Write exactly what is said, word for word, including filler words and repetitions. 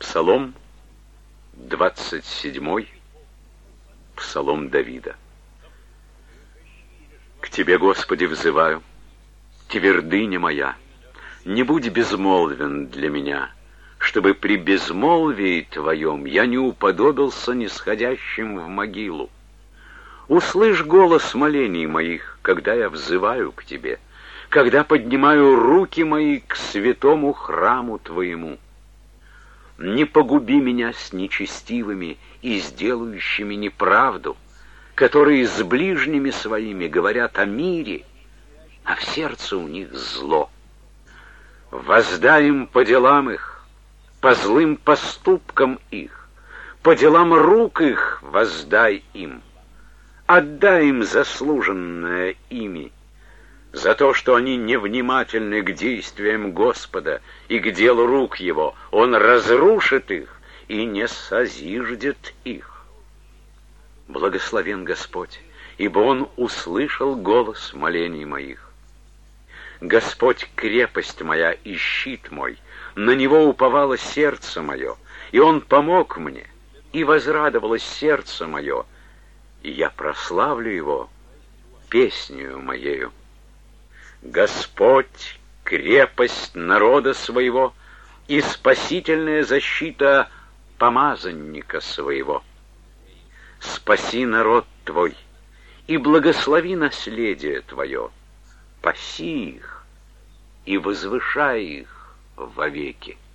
Псалом двадцать седьмой, Псалом Давида. К Тебе, Господи, взываю, твердыня моя, не будь безмолвен для меня, чтобы при безмолвии Твоем я не уподобился нисходящим в могилу. Услышь голос молений моих, когда я взываю к Тебе, когда поднимаю руки мои к святому храму Твоему. Не погуби меня с нечестивыми и сделающими неправду, которые с ближними своими говорят о мире, а в сердце у них зло. Воздай им по делам их, по злым поступкам их, по делам рук их воздай им. Отдай им заслуженное ими, за то, что они невнимательны к действиям Господа и к делу рук Его. Он разрушит их и не созиждет их. Благословен Господь, ибо Он услышал голос молений моих. Господь — крепость моя и щит мой, на Него уповало сердце мое, и Он помог мне, и возрадовалось сердце мое, и я прославлю Его песнею моею. Господь — крепость народа своего и спасительная защита помазанника своего. Спаси народ Твой и благослови наследие Твое, паси их и возвышай их вовеки.